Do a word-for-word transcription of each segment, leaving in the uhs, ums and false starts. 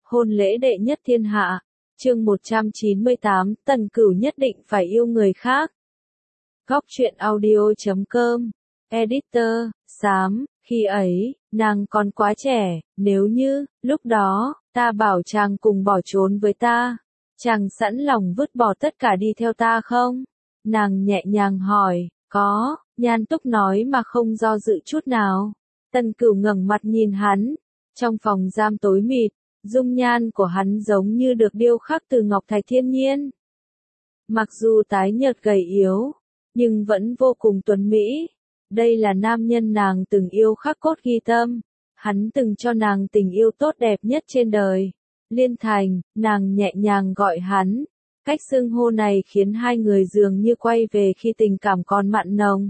hôn lễ đệ nhất thiên hạ. Chương một trăm chín mươi tám, Tần Cửu nhất định phải yêu người khác. Góc truyện audio chấm com. Editor, Sám, khi ấy, nàng còn quá trẻ, nếu như, lúc đó, ta bảo chàng cùng bỏ trốn với ta, chàng sẵn lòng vứt bỏ tất cả đi theo ta không? Nàng nhẹ nhàng hỏi, có, Nhan Túc nói mà không do dự chút nào. Tần Cửu ngẩng mặt nhìn hắn, trong phòng giam tối mịt, dung nhan của hắn giống như được điêu khắc từ ngọc thạch thiên nhiên. Mặc dù tái nhợt gầy yếu, nhưng vẫn vô cùng tuấn mỹ. Đây là nam nhân nàng từng yêu khắc cốt ghi tâm. Hắn từng cho nàng tình yêu tốt đẹp nhất trên đời. Liên Thành, nàng nhẹ nhàng gọi hắn. Cách xưng hô này khiến hai người dường như quay về khi tình cảm còn mặn nồng.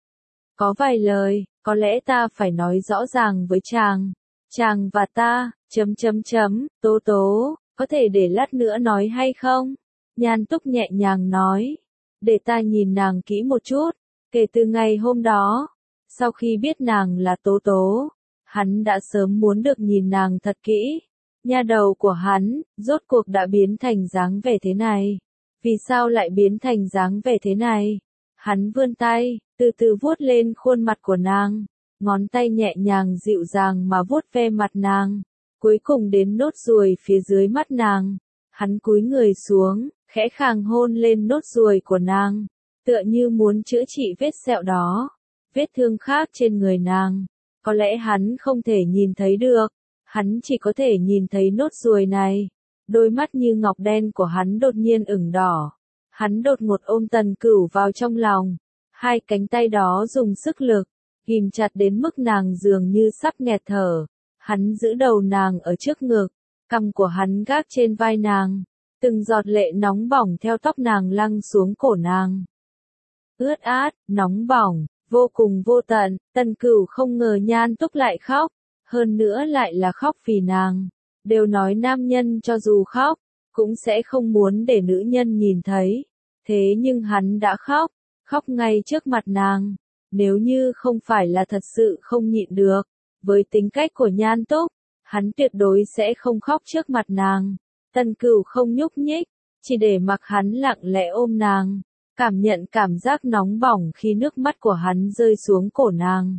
Có vài lời, có lẽ ta phải nói rõ ràng với chàng. Chàng và ta, chấm chấm chấm, tố tố, có thể để lát nữa nói hay không? Nhan Túc nhẹ nhàng nói. Để ta nhìn nàng kỹ một chút. Kể từ ngày hôm đó, sau khi biết nàng là tố tố, hắn đã sớm muốn được nhìn nàng thật kỹ. Nha đầu của hắn, rốt cuộc đã biến thành dáng vẻ thế này. Vì sao lại biến thành dáng vẻ thế này? Hắn vươn tay, từ từ vuốt lên khuôn mặt của nàng. Ngón tay nhẹ nhàng dịu dàng mà vuốt ve mặt nàng. Cuối cùng đến nốt ruồi phía dưới mắt nàng. Hắn cúi người xuống, khẽ khàng hôn lên nốt ruồi của nàng. Tựa như muốn chữa trị vết sẹo đó. Vết thương khác trên người nàng. Có lẽ hắn không thể nhìn thấy được. Hắn chỉ có thể nhìn thấy nốt ruồi này. Đôi mắt như ngọc đen của hắn đột nhiên ửng đỏ. Hắn đột ngột ôm Tần Cửu vào trong lòng. Hai cánh tay đó dùng sức lực, ghim chặt đến mức nàng dường như sắp nghẹt thở. Hắn giữ đầu nàng ở trước ngực, cằm của hắn gác trên vai nàng. Từng giọt lệ nóng bỏng theo tóc nàng lăn xuống cổ nàng. Ướt át, nóng bỏng, vô cùng vô tận. Tần Cửu không ngờ Nhan Túc lại khóc. Hơn nữa lại là khóc vì nàng. Đều nói nam nhân cho dù khóc, cũng sẽ không muốn để nữ nhân nhìn thấy. Thế nhưng hắn đã khóc, khóc ngay trước mặt nàng. Nếu như không phải là thật sự không nhịn được, với tính cách của Nhan Túc, hắn tuyệt đối sẽ không khóc trước mặt nàng. Tần Cửu không nhúc nhích, chỉ để mặc hắn lặng lẽ ôm nàng, cảm nhận cảm giác nóng bỏng khi nước mắt của hắn rơi xuống cổ nàng.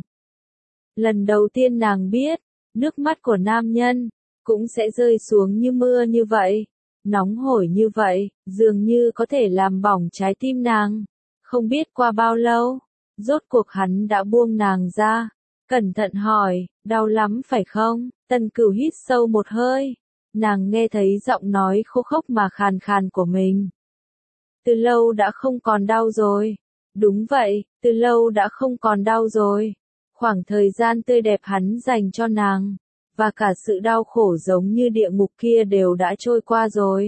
Lần đầu tiên nàng biết, nước mắt của nam nhân cũng sẽ rơi xuống như mưa như vậy, nóng hổi như vậy, dường như có thể làm bỏng trái tim nàng. Không biết qua bao lâu, rốt cuộc hắn đã buông nàng ra, cẩn thận hỏi, đau lắm phải không? Tần Cửu hít sâu một hơi, nàng nghe thấy giọng nói khô khốc mà khàn khàn của mình. Từ lâu đã không còn đau rồi. Đúng vậy, từ lâu đã không còn đau rồi. Khoảng thời gian tươi đẹp hắn dành cho nàng, và cả sự đau khổ giống như địa ngục kia đều đã trôi qua rồi.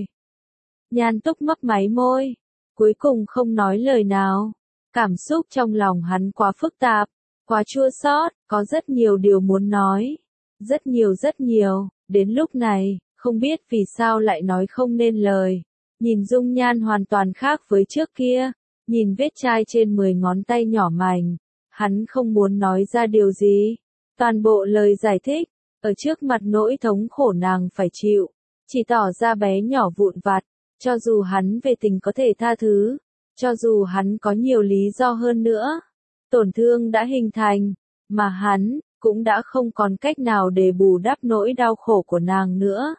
Nhan Túc mấp máy môi, cuối cùng không nói lời nào. Cảm xúc trong lòng hắn quá phức tạp, quá chua xót, có rất nhiều điều muốn nói. Rất nhiều rất nhiều, đến lúc này, không biết vì sao lại nói không nên lời. Nhìn dung nhan hoàn toàn khác với trước kia, nhìn vết chai trên mười ngón tay nhỏ mảnh. Hắn không muốn nói ra điều gì. Toàn bộ lời giải thích, ở trước mặt nỗi thống khổ nàng phải chịu, chỉ tỏ ra bé nhỏ vụn vặt. Cho dù hắn về tình có thể tha thứ, cho dù hắn có nhiều lý do hơn nữa, tổn thương đã hình thành, mà hắn cũng đã không còn cách nào để bù đắp nỗi đau khổ của nàng nữa.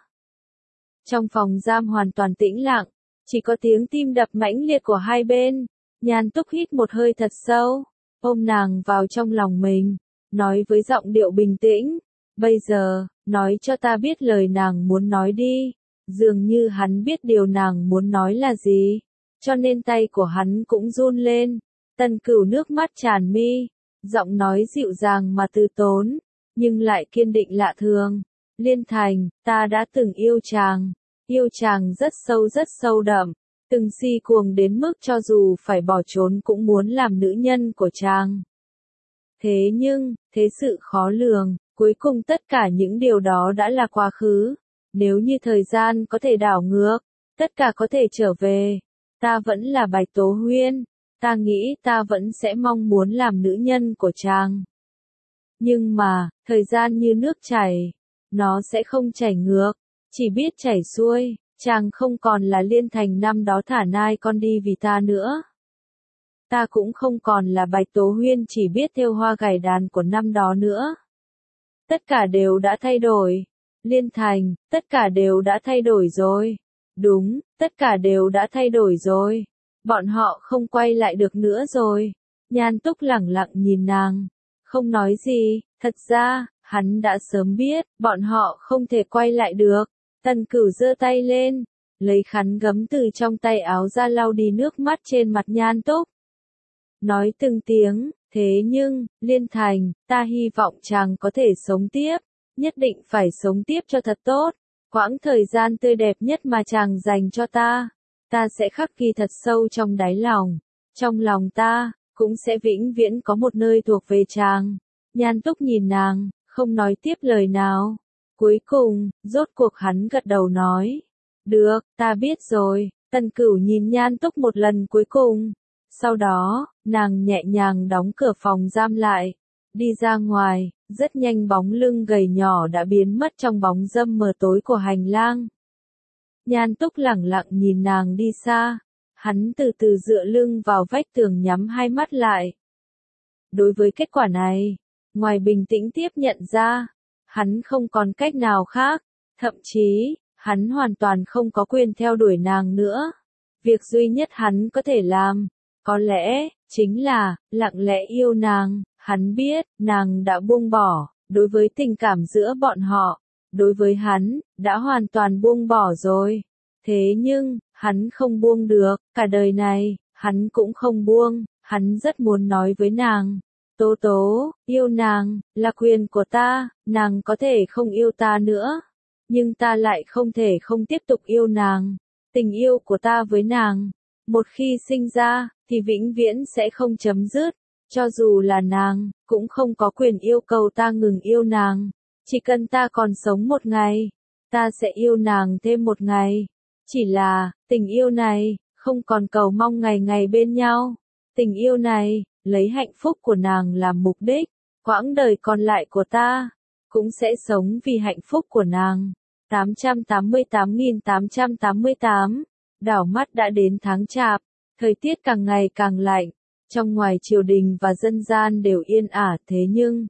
Trong phòng giam hoàn toàn tĩnh lặng, chỉ có tiếng tim đập mãnh liệt của hai bên. Nhan Túc hít một hơi thật sâu, ôm nàng vào trong lòng mình, nói với giọng điệu bình tĩnh, bây giờ, nói cho ta biết lời nàng muốn nói đi. Dường như hắn biết điều nàng muốn nói là gì, cho nên tay của hắn cũng run lên. Tần Cửu nước mắt tràn mi, giọng nói dịu dàng mà từ tốn, nhưng lại kiên định lạ thường. Liên Thành, ta đã từng yêu chàng, yêu chàng rất sâu rất sâu đậm, từng si cuồng đến mức cho dù phải bỏ trốn cũng muốn làm nữ nhân của chàng. Thế nhưng, thế sự khó lường, cuối cùng tất cả những điều đó đã là quá khứ. Nếu như thời gian có thể đảo ngược, tất cả có thể trở về, ta vẫn là Bạch Tố Huyên, ta nghĩ ta vẫn sẽ mong muốn làm nữ nhân của chàng. Nhưng mà, thời gian như nước chảy, nó sẽ không chảy ngược, chỉ biết chảy xuôi, chàng không còn là Liên Thành năm đó thả nai con đi vì ta nữa. Ta cũng không còn là Bạch Tố Huyên chỉ biết thêu hoa gảy đàn của năm đó nữa. Tất cả đều đã thay đổi. Liên Thành, tất cả đều đã thay đổi rồi. Đúng, tất cả đều đã thay đổi rồi. Bọn họ không quay lại được nữa rồi. Nhan Túc lẳng lặng nhìn nàng, không nói gì, thật ra, hắn đã sớm biết, bọn họ không thể quay lại được. Tần Cửu giơ tay lên, lấy khăn gấm từ trong tay áo ra lau đi nước mắt trên mặt Nhan Túc. Nói từng tiếng, thế nhưng, Liên Thành, ta hy vọng chàng có thể sống tiếp, nhất định phải sống tiếp cho thật tốt. Quãng thời gian tươi đẹp nhất mà chàng dành cho ta, ta sẽ khắc ghi thật sâu trong đáy lòng. Trong lòng ta, cũng sẽ vĩnh viễn có một nơi thuộc về chàng. Nhan Túc nhìn nàng, không nói tiếp lời nào. Cuối cùng, rốt cuộc hắn gật đầu nói. Được, ta biết rồi. Tần Cửu nhìn Nhan Túc một lần cuối cùng. Sau đó, nàng nhẹ nhàng đóng cửa phòng giam lại. Đi ra ngoài, rất nhanh bóng lưng gầy nhỏ đã biến mất trong bóng râm mờ tối của hành lang. Nhan Túc lẳng lặng nhìn nàng đi xa. Hắn từ từ dựa lưng vào vách tường nhắm hai mắt lại. Đối với kết quả này, ngoài bình tĩnh tiếp nhận ra, hắn không còn cách nào khác, thậm chí, hắn hoàn toàn không có quyền theo đuổi nàng nữa. Việc duy nhất hắn có thể làm, có lẽ, chính là, lặng lẽ yêu nàng. Hắn biết, nàng đã buông bỏ, đối với tình cảm giữa bọn họ, đối với hắn, đã hoàn toàn buông bỏ rồi. Thế nhưng, hắn không buông được, cả đời này, hắn cũng không buông, hắn rất muốn nói với nàng. Tố Tố, yêu nàng, là quyền của ta, nàng có thể không yêu ta nữa. Nhưng ta lại không thể không tiếp tục yêu nàng. Tình yêu của ta với nàng, một khi sinh ra, thì vĩnh viễn sẽ không chấm dứt. Cho dù là nàng, cũng không có quyền yêu cầu ta ngừng yêu nàng. Chỉ cần ta còn sống một ngày, ta sẽ yêu nàng thêm một ngày. Chỉ là, tình yêu này, không còn cầu mong ngày ngày bên nhau. Tình yêu này, lấy hạnh phúc của nàng làm mục đích. Quãng đời còn lại của ta, cũng sẽ sống vì hạnh phúc của nàng. tám trăm tám mươi tám nghìn tám trăm tám mươi tám, đảo mắt đã đến tháng Chạp, thời tiết càng ngày càng lạnh. Trong ngoài triều đình và dân gian đều yên ả, thế nhưng,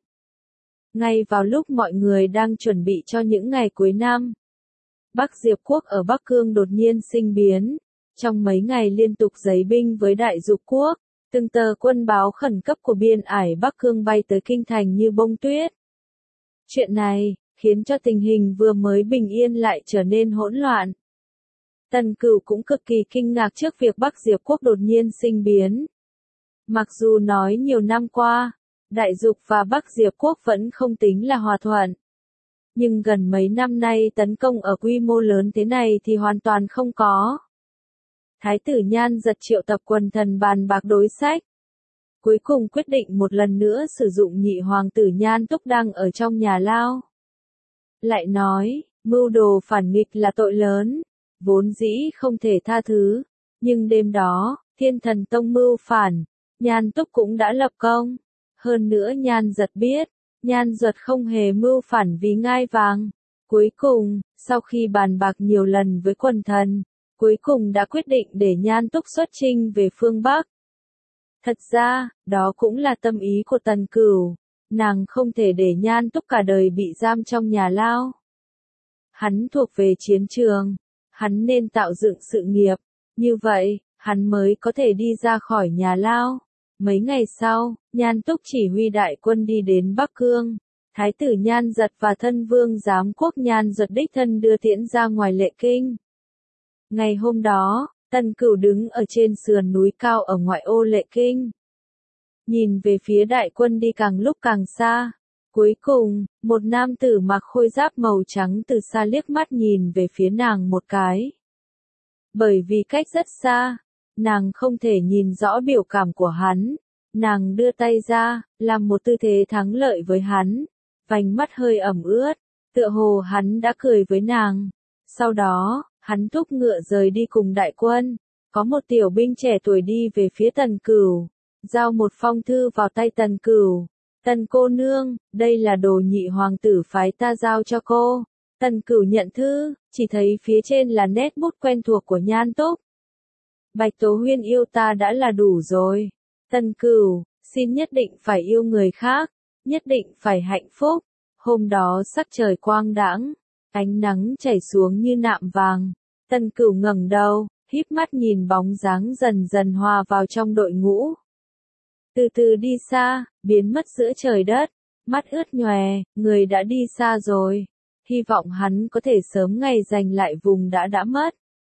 ngay vào lúc mọi người đang chuẩn bị cho những ngày cuối năm, Bắc Diệp quốc ở Bắc Cương đột nhiên sinh biến. Trong mấy ngày liên tục giấy binh với Đại Dục quốc, từng tờ quân báo khẩn cấp của biên ải Bắc Cương bay tới kinh thành như bông tuyết. Chuyện này, khiến cho tình hình vừa mới bình yên lại trở nên hỗn loạn. Tần Cửu cũng cực kỳ kinh ngạc trước việc Bắc Diệp quốc đột nhiên sinh biến. Mặc dù nói nhiều năm qua, Đại Dục và Bắc Diệp quốc vẫn không tính là hòa thuận. Nhưng gần mấy năm nay tấn công ở quy mô lớn thế này thì hoàn toàn không có. Thái tử Nhan Giật triệu tập quần thần bàn bạc đối sách. Cuối cùng quyết định một lần nữa sử dụng nhị hoàng tử Nhan Túc đang ở trong nhà lao. Lại nói, mưu đồ phản nghịch là tội lớn, vốn dĩ không thể tha thứ. Nhưng đêm đó, Thiên Thần Tông mưu phản, Nhan Túc cũng đã lập công. Hơn nữa Nhan Giật biết, Nhan Giật không hề mưu phản vì ngai vàng. Cuối cùng, sau khi bàn bạc nhiều lần với quần thần, cuối cùng đã quyết định để Nhan Túc xuất chinh về phương Bắc. Thật ra, đó cũng là tâm ý của Tần Cửu. Nàng không thể để Nhan Túc cả đời bị giam trong nhà lao. Hắn thuộc về chiến trường, hắn nên tạo dựng sự nghiệp, như vậy, hắn mới có thể đi ra khỏi nhà lao. Mấy ngày sau, Nhan Túc chỉ huy đại quân đi đến Bắc Cương. Thái tử Nhan Giật và thân vương giám quốc Nhan Giật đích thân đưa tiễn ra ngoài Lệ Kinh. Ngày hôm đó, Tần Cửu đứng ở trên sườn núi cao ở ngoại ô Lệ Kinh. Nhìn về phía đại quân đi càng lúc càng xa. Cuối cùng, một nam tử mặc khôi giáp màu trắng từ xa liếc mắt nhìn về phía nàng một cái. Bởi vì cách rất xa, nàng không thể nhìn rõ biểu cảm của hắn. Nàng đưa tay ra, làm một tư thế thắng lợi với hắn. Vành mắt hơi ẩm ướt, tựa hồ hắn đã cười với nàng. Sau đó, hắn thúc ngựa rời đi cùng đại quân. Có một tiểu binh trẻ tuổi đi về phía Tần Cửu, giao một phong thư vào tay Tần Cửu. Tần cô nương, đây là đồ nhị hoàng tử phái ta giao cho cô. Tần Cửu nhận thư, chỉ thấy phía trên là nét bút quen thuộc của Nhan Túc. Bạch Tố Huyên yêu ta đã là đủ rồi. Tân Cửu, xin nhất định phải yêu người khác, nhất định phải hạnh phúc. Hôm đó sắc trời quang đãng, ánh nắng chảy xuống như nạm vàng. Tân Cửu ngẩng đầu, híp mắt nhìn bóng dáng dần dần hòa vào trong đội ngũ. Từ từ đi xa, biến mất giữa trời đất, mắt ướt nhòe, người đã đi xa rồi. Hy vọng hắn có thể sớm ngày giành lại vùng đã đã mất.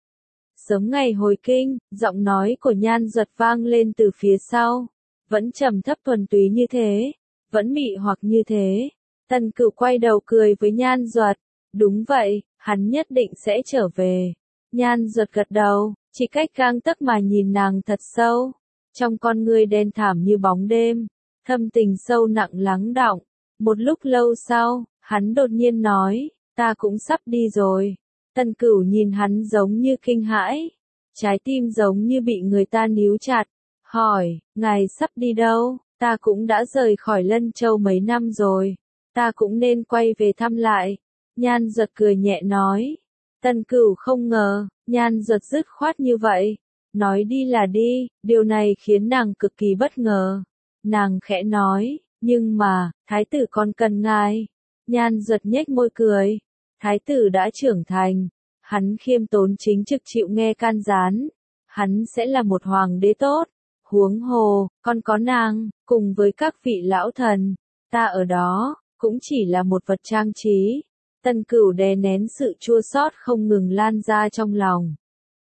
Sớm ngày hồi kinh, giọng nói của Nhan Duật vang lên từ phía sau. Vẫn trầm thấp thuần túy như thế, vẫn mị hoặc như thế. Tân Cửu quay đầu cười với Nhan Duật. Đúng vậy, hắn nhất định sẽ trở về. Nhan Duật gật đầu, chỉ cách gang tấc mà nhìn nàng thật sâu. Trong con ngươi đen thẳm như bóng đêm, thâm tình sâu nặng lắng đọng. Một lúc lâu sau, hắn đột nhiên nói, ta cũng sắp đi rồi. Tân Cửu nhìn hắn giống như kinh hãi, trái tim giống như bị người ta níu chặt, hỏi, ngài sắp đi đâu? Ta cũng đã rời khỏi Lân Châu mấy năm rồi, ta cũng nên quay về thăm lại. Nhan Duật cười nhẹ nói. Tân Cửu không ngờ, Nhan Duật dứt khoát như vậy, nói đi là đi, điều này khiến nàng cực kỳ bất ngờ. Nàng khẽ nói, nhưng mà, thái tử còn cần ngài. Nhan Duật nhếch môi cười, thái tử đã trưởng thành, hắn khiêm tốn chính trực chịu nghe can gián, hắn sẽ là một hoàng đế tốt. Huống hồ, còn có nàng, cùng với các vị lão thần, ta ở đó, cũng chỉ là một vật trang trí. Tân Cửu đè nén sự chua xót không ngừng lan ra trong lòng.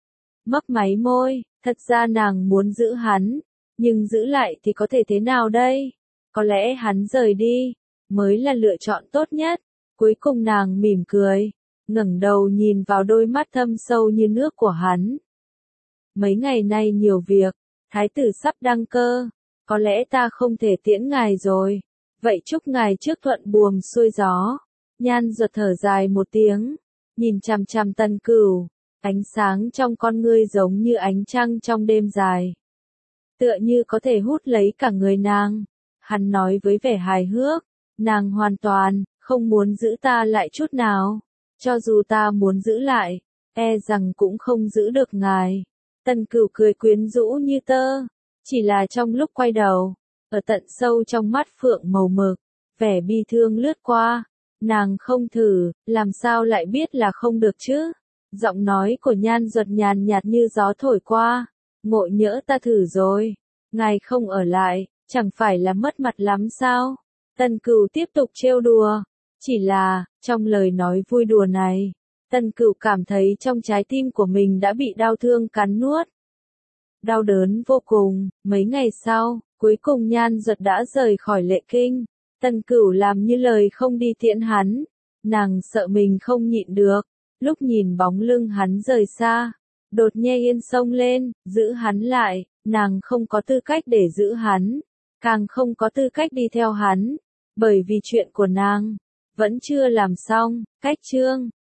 Mấp máy môi, thật ra nàng muốn giữ hắn, nhưng giữ lại thì có thể thế nào đây? Có lẽ hắn rời đi, mới là lựa chọn tốt nhất. Cuối cùng nàng mỉm cười, ngẩng đầu nhìn vào đôi mắt thâm sâu như nước của hắn. Mấy ngày nay nhiều việc, thái tử sắp đăng cơ, có lẽ ta không thể tiễn ngài rồi, vậy chúc ngài trước thuận buồm xuôi gió. Nhan Duật thở dài một tiếng, nhìn chằm chằm Tân Cửu, ánh sáng trong con ngươi giống như ánh trăng trong đêm dài. Tựa như có thể hút lấy cả người nàng. Hắn nói với vẻ hài hước, nàng hoàn toàn, không muốn giữ ta lại chút nào. Cho dù ta muốn giữ lại, e rằng cũng không giữ được ngài. Tân Cửu cười quyến rũ như tơ, chỉ là trong lúc quay đầu, ở tận sâu trong mắt phượng màu mực, vẻ bi thương lướt qua. Nàng không thử, làm sao lại biết là không được chứ? Giọng nói của Nhan Duật nhàn nhạt như gió thổi qua. Ngộ nhỡ ta thử rồi, ngài không ở lại, chẳng phải là mất mặt lắm sao? Tân Cửu tiếp tục trêu đùa. Chỉ là, trong lời nói vui đùa này, Tân Cửu cảm thấy trong trái tim của mình đã bị đau thương cắn nuốt. Đau đớn vô cùng. Mấy ngày sau, cuối cùng Nhan Duật đã rời khỏi Lệ Kinh. Tân Cửu làm như lời không đi tiễn hắn. Nàng sợ mình không nhịn được. Lúc nhìn bóng lưng hắn rời xa, đột nhiên yên xông lên, giữ hắn lại. Nàng không có tư cách để giữ hắn, càng không có tư cách đi theo hắn, bởi vì chuyện của nàng vẫn chưa làm xong. Cách chương